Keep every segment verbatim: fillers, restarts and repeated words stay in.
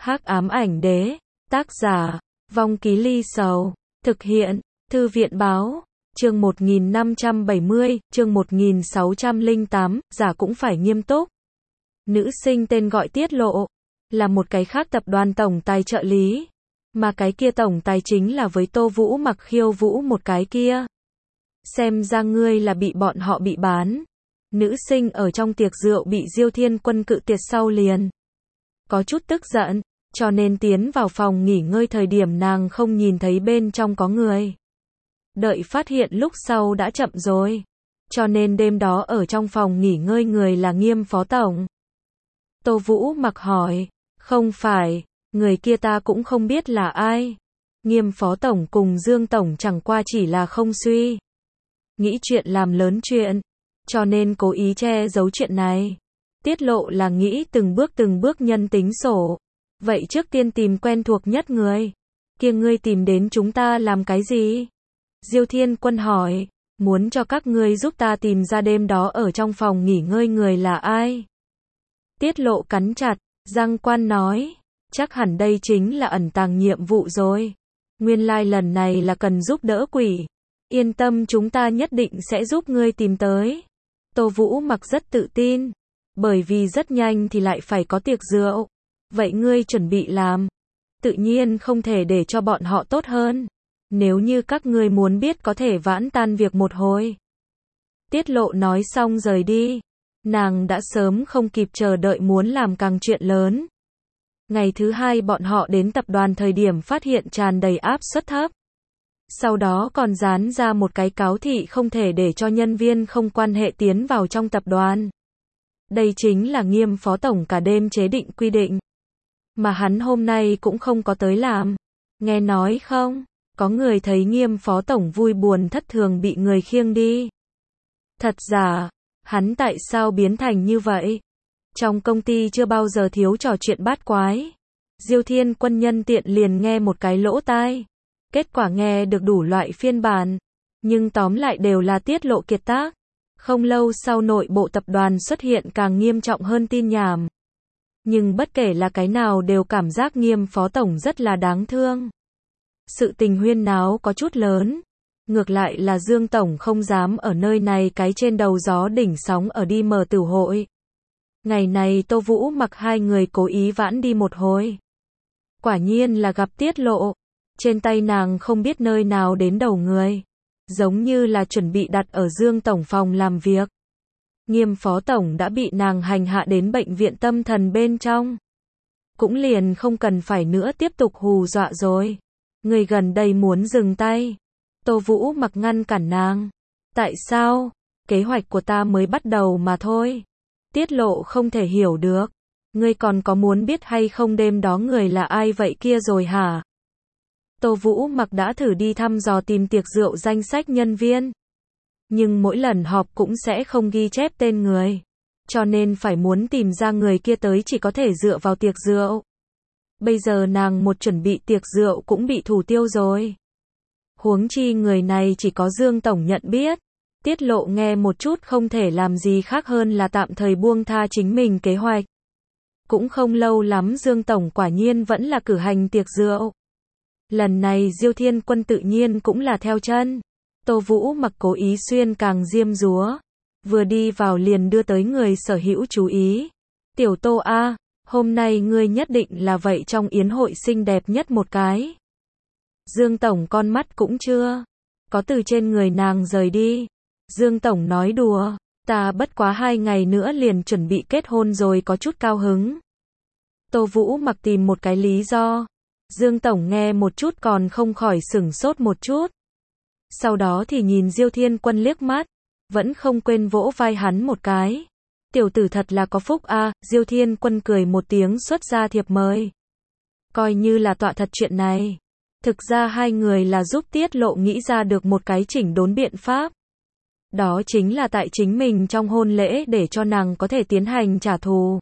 Hắc ám ảnh đế, tác giả, Vong Ký Ly Sầu, thực hiện, Thư viện báo, chương một nghìn năm trăm bảy mươi, chương một nghìn sáu trăm lẻ tám, giả cũng phải nghiêm túc. Nữ sinh tên gọi Tiết Lộ, là một cái khác tập đoàn tổng tài trợ lý, mà cái kia tổng tài chính là với Tô Vũ Mặc khiêu vũ một cái kia. Xem ra ngươi là bị bọn họ bị bán. Nữ sinh ở trong tiệc rượu bị Diêu Thiên Quân cự tuyệt sau liền có chút tức giận, cho nên tiến vào phòng nghỉ ngơi thời điểm nàng không nhìn thấy bên trong có người. Đợi phát hiện lúc sau đã chậm rồi. Cho nên đêm đó ở trong phòng nghỉ ngơi người là Nghiêm phó tổng. Tô Vũ Mặc hỏi, không phải, người kia ta cũng không biết là ai. Nghiêm phó tổng cùng Dương tổng chẳng qua chỉ là không suy nghĩ chuyện làm lớn chuyện, cho nên cố ý che giấu chuyện này. Tiết Lộ là nghĩ từng bước từng bước nhân tính sổ. Vậy trước tiên tìm quen thuộc nhất người. Kia ngươi tìm đến chúng ta làm cái gì? Diêu Thiên Quân hỏi, muốn cho các ngươi giúp ta tìm ra đêm đó ở trong phòng nghỉ ngơi người là ai? Tiết Lộ cắn chặt, răng quan nói, chắc hẳn đây chính là ẩn tàng nhiệm vụ rồi. Nguyên lai like lần này là cần giúp đỡ quỷ. Yên tâm, chúng ta nhất định sẽ giúp ngươi tìm tới. Tô Vũ Mặc rất tự tin, bởi vì rất nhanh thì lại phải có tiệc rượu. Vậy ngươi chuẩn bị làm? Tự nhiên không thể để cho bọn họ tốt hơn. Nếu như các ngươi muốn biết có thể vãn tan việc một hồi. Tiết Lộ nói xong rời đi. Nàng đã sớm không kịp chờ đợi muốn làm càng chuyện lớn. Ngày thứ hai bọn họ đến tập đoàn thời điểm phát hiện tràn đầy áp suất thấp. Sau đó còn dán ra một cái cáo thị không thể để cho nhân viên không quan hệ tiến vào trong tập đoàn. Đây chính là Nghiêm phó tổng cả đêm chế định quy định. Mà hắn hôm nay cũng không có tới làm. Nghe nói không, có người thấy Nghiêm phó tổng vui buồn thất thường bị người khiêng đi. Thật giả, hắn tại sao biến thành như vậy? Trong công ty chưa bao giờ thiếu trò chuyện bát quái. Diêu Thiên Quân nhân tiện liền nghe một cái lỗ tai. Kết quả nghe được đủ loại phiên bản. Nhưng tóm lại đều là Tiết Lộ kiệt tác. Không lâu sau nội bộ tập đoàn xuất hiện càng nghiêm trọng hơn tin nhảm. Nhưng bất kể là cái nào đều cảm giác Nghiêm phó tổng rất là đáng thương. Sự tình huyên náo có chút lớn. Ngược lại là Dương tổng không dám ở nơi này cái trên đầu gió đỉnh sóng ở đi mở tửu hội. Ngày này Tô Vũ Mặc hai người cố ý vãn đi một hồi. Quả nhiên là gặp Tiết Lộ. Trên tay nàng không biết nơi nào đến đầu người. Giống như là chuẩn bị đặt ở Dương tổng phòng làm việc. Nghiêm phó tổng đã bị nàng hành hạ đến bệnh viện tâm thần bên trong. Cũng liền không cần phải nữa tiếp tục hù dọa rồi. Người gần đây muốn dừng tay. Tô Vũ Mặc ngăn cản nàng. Tại sao? Kế hoạch của ta mới bắt đầu mà thôi. Tiết Lộ không thể hiểu được. Ngươi còn có muốn biết hay không đêm đó người là ai vậy kia rồi hả? Tô Vũ Mặc đã thử đi thăm dò tìm tiệc rượu danh sách nhân viên. Nhưng mỗi lần họp cũng sẽ không ghi chép tên người. Cho nên phải muốn tìm ra người kia tới chỉ có thể dựa vào tiệc rượu. Bây giờ nàng một chuẩn bị tiệc rượu cũng bị thủ tiêu rồi. Huống chi người này chỉ có Dương tổng nhận biết. Tiết Lộ nghe một chút không thể làm gì khác hơn là tạm thời buông tha chính mình kế hoạch. Cũng không lâu lắm Dương tổng quả nhiên vẫn là cử hành tiệc rượu. Lần này Diêu Thiên Quân tự nhiên cũng là theo chân. Tô Vũ Mặc cố ý xuyên càng diêm dúa. Vừa đi vào liền đưa tới người sở hữu chú ý. Tiểu Tô A, hôm nay ngươi nhất định là vậy trong yến hội xinh đẹp nhất một cái. Dương tổng con mắt cũng chưa có từ trên người nàng rời đi. Dương tổng nói đùa, ta bất quá hai ngày nữa liền chuẩn bị kết hôn rồi có chút cao hứng. Tô Vũ Mặc tìm một cái lý do. Dương tổng nghe một chút còn không khỏi sửng sốt một chút. Sau đó thì nhìn Diêu Thiên Quân liếc mắt, vẫn không quên vỗ vai hắn một cái. Tiểu tử thật là có phúc a. À, Diêu Thiên Quân cười một tiếng xuất ra thiệp mời. Coi như là tọa thật chuyện này. Thực ra hai người là giúp Tiết Lộ nghĩ ra được một cái chỉnh đốn biện pháp. Đó chính là tại chính mình trong hôn lễ để cho nàng có thể tiến hành trả thù.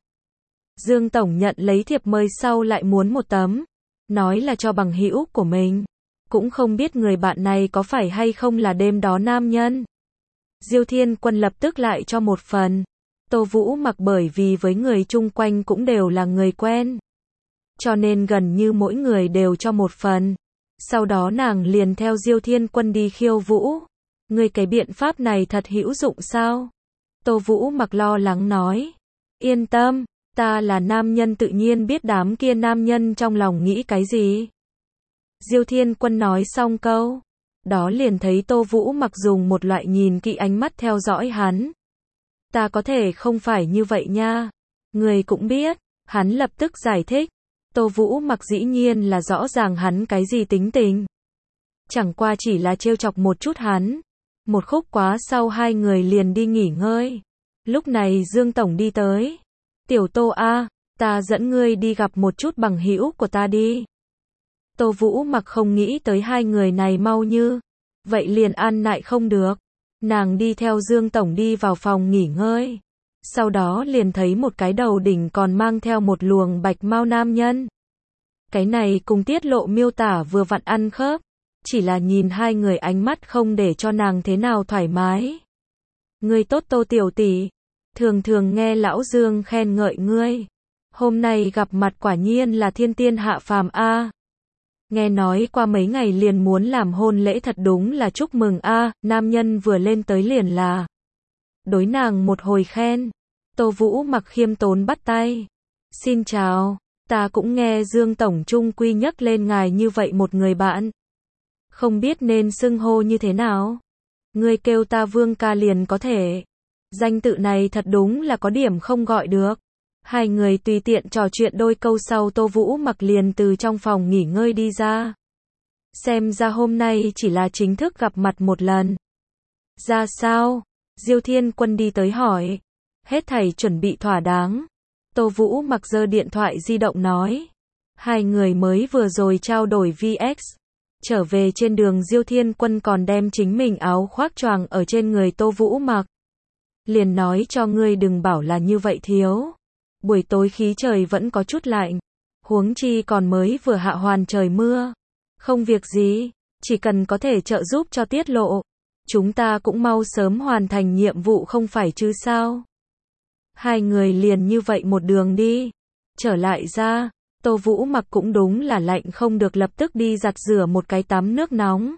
Dương tổng nhận lấy thiệp mời sau lại muốn một tấm. Nói là cho bằng hữu của mình. Cũng không biết người bạn này có phải hay không là đêm đó nam nhân. Diêu Thiên Quân lập tức lại cho một phần. Tô Vũ Mặc bởi vì với người chung quanh cũng đều là người quen. cho nên gần như mỗi người đều cho một phần. Sau đó nàng liền theo Diêu Thiên Quân đi khiêu vũ. Ngươi cái biện pháp này thật hữu dụng sao? Tô Vũ Mặc lo lắng nói. Yên tâm, ta là nam nhân tự nhiên biết đám kia nam nhân trong lòng nghĩ cái gì. Diêu Thiên Quân nói xong câu đó liền thấy Tô Vũ Mặc dùng một loại nhìn kỹ ánh mắt theo dõi hắn. Ta có thể không phải như vậy nha. Người cũng biết, hắn lập tức giải thích. Tô Vũ Mặc dĩ nhiên là rõ ràng hắn cái gì tính tình. Chẳng qua chỉ là trêu chọc một chút hắn. Một khúc quá sau hai người liền đi nghỉ ngơi. Lúc này Dương Tổng đi tới. Tiểu Tô a, ta dẫn ngươi đi gặp một chút bằng hữu của ta đi. Tô Vũ Mặc không nghĩ tới hai người này mau như vậy liền ăn nại không được. Nàng đi theo Dương Tổng đi vào phòng nghỉ ngơi. Sau đó liền thấy một cái đầu đỉnh còn mang theo một luồng bạch mao nam nhân. Cái này cùng tiết lộ miêu tả vừa vặn ăn khớp. Chỉ là nhìn hai người ánh mắt không để cho nàng thế nào thoải mái. Ngươi tốt Tô tiểu tỷ. Thường thường nghe lão Dương khen ngợi ngươi. Hôm nay gặp mặt quả nhiên là thiên tiên hạ phàm a. Nghe nói qua mấy ngày liền muốn làm hôn lễ thật đúng là chúc mừng a. Nam nhân vừa lên tới liền là đối nàng một hồi khen. Tô Vũ Mặc khiêm tốn bắt tay. Xin chào, ta cũng nghe Dương Tổng trung quy nhắc lên ngài như vậy một người bạn. Không biết nên xưng hô như thế nào. Ngươi kêu ta Vương ca liền có thể. Danh tự này thật đúng là có điểm không gọi được. Hai người tùy tiện trò chuyện đôi câu sau Tô Vũ Mặc liền từ trong phòng nghỉ ngơi đi ra. Xem ra hôm nay chỉ là chính thức gặp mặt một lần. Ra sao? Diêu Thiên Quân đi tới hỏi. Hết thảy chuẩn bị thỏa đáng. Tô Vũ Mặc giơ điện thoại di động nói. Hai người mới vừa rồi trao đổi vê ích. Trở về trên đường Diêu Thiên Quân còn đem chính mình áo khoác choàng ở trên người Tô Vũ Mặc. Liền nói cho ngươi đừng bảo là như vậy thiếu. Buổi tối khí trời vẫn có chút lạnh. Huống chi còn mới vừa hạ hoàn trời mưa. Không việc gì, chỉ cần có thể trợ giúp cho tiết lộ. Chúng ta cũng mau sớm hoàn thành nhiệm vụ không phải chứ sao. Hai người liền như vậy một đường đi. Trở lại ra, Tô Vũ Mặc cũng đúng là lạnh không được lập tức đi giặt rửa một cái tắm nước nóng.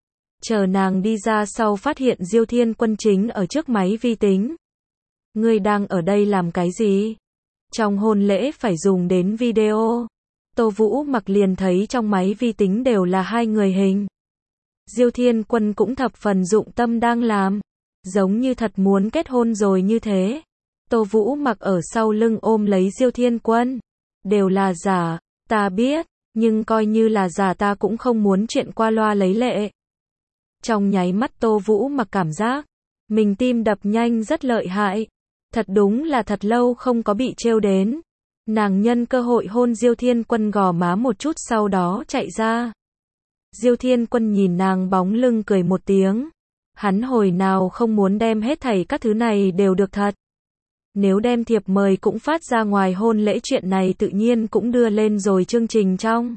Chờ nàng đi ra sau phát hiện Diêu Thiên Quân chính ở trước máy vi tính. Ngươi đang ở đây làm cái gì? Trong hôn lễ phải dùng đến video. Tô Vũ Mặc liền thấy trong máy vi tính đều là hai người hình. Diêu Thiên Quân cũng thập phần dụng tâm đang làm. Giống như thật muốn kết hôn rồi như thế. Tô Vũ Mặc ở sau lưng ôm lấy Diêu Thiên Quân. Đều là giả, ta biết, nhưng coi như là giả ta cũng không muốn chuyện qua loa lấy lệ. Trong nháy mắt Tô Vũ Mặc cảm giác, mình tim đập nhanh rất lợi hại. Thật đúng là thật lâu không có bị trêu đến. Nàng nhân cơ hội hôn Diêu Thiên Quân gò má một chút sau đó chạy ra. Diêu Thiên Quân nhìn nàng bóng lưng cười một tiếng. Hắn hồi nào không muốn đem hết thảy các thứ này đều được thật. Nếu đem thiệp mời cũng phát ra ngoài hôn lễ chuyện này tự nhiên cũng đưa lên rồi chương trình trong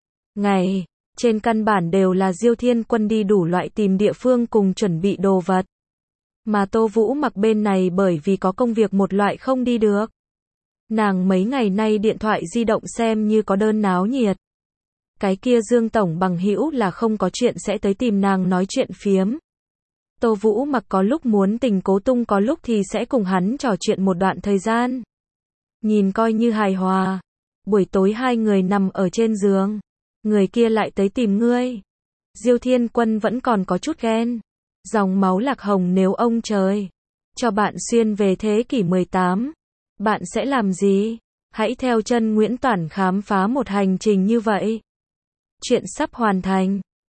ngày. Trên căn bản đều là Diêu Thiên Quân đi đủ loại tìm địa phương cùng chuẩn bị đồ vật. Mà Tô Vũ Mặc bên này bởi vì có công việc một loại không đi được. Nàng mấy ngày nay điện thoại di động xem như có đơn náo nhiệt. Cái kia Dương Tổng bằng hữu là không có chuyện sẽ tới tìm nàng nói chuyện phiếm. Tô Vũ Mặc có lúc muốn tình cố tung có lúc thì sẽ cùng hắn trò chuyện một đoạn thời gian. Nhìn coi như hài hòa. Buổi tối hai người nằm ở trên giường. Người kia lại tới tìm ngươi. Diêu Thiên Quân vẫn còn có chút ghen. Dòng máu lạc hồng nếu ông trời cho bạn xuyên về thế kỷ mười tám. Bạn sẽ làm gì? Hãy theo chân Nguyễn Toản khám phá một hành trình như vậy. Chuyện sắp hoàn thành.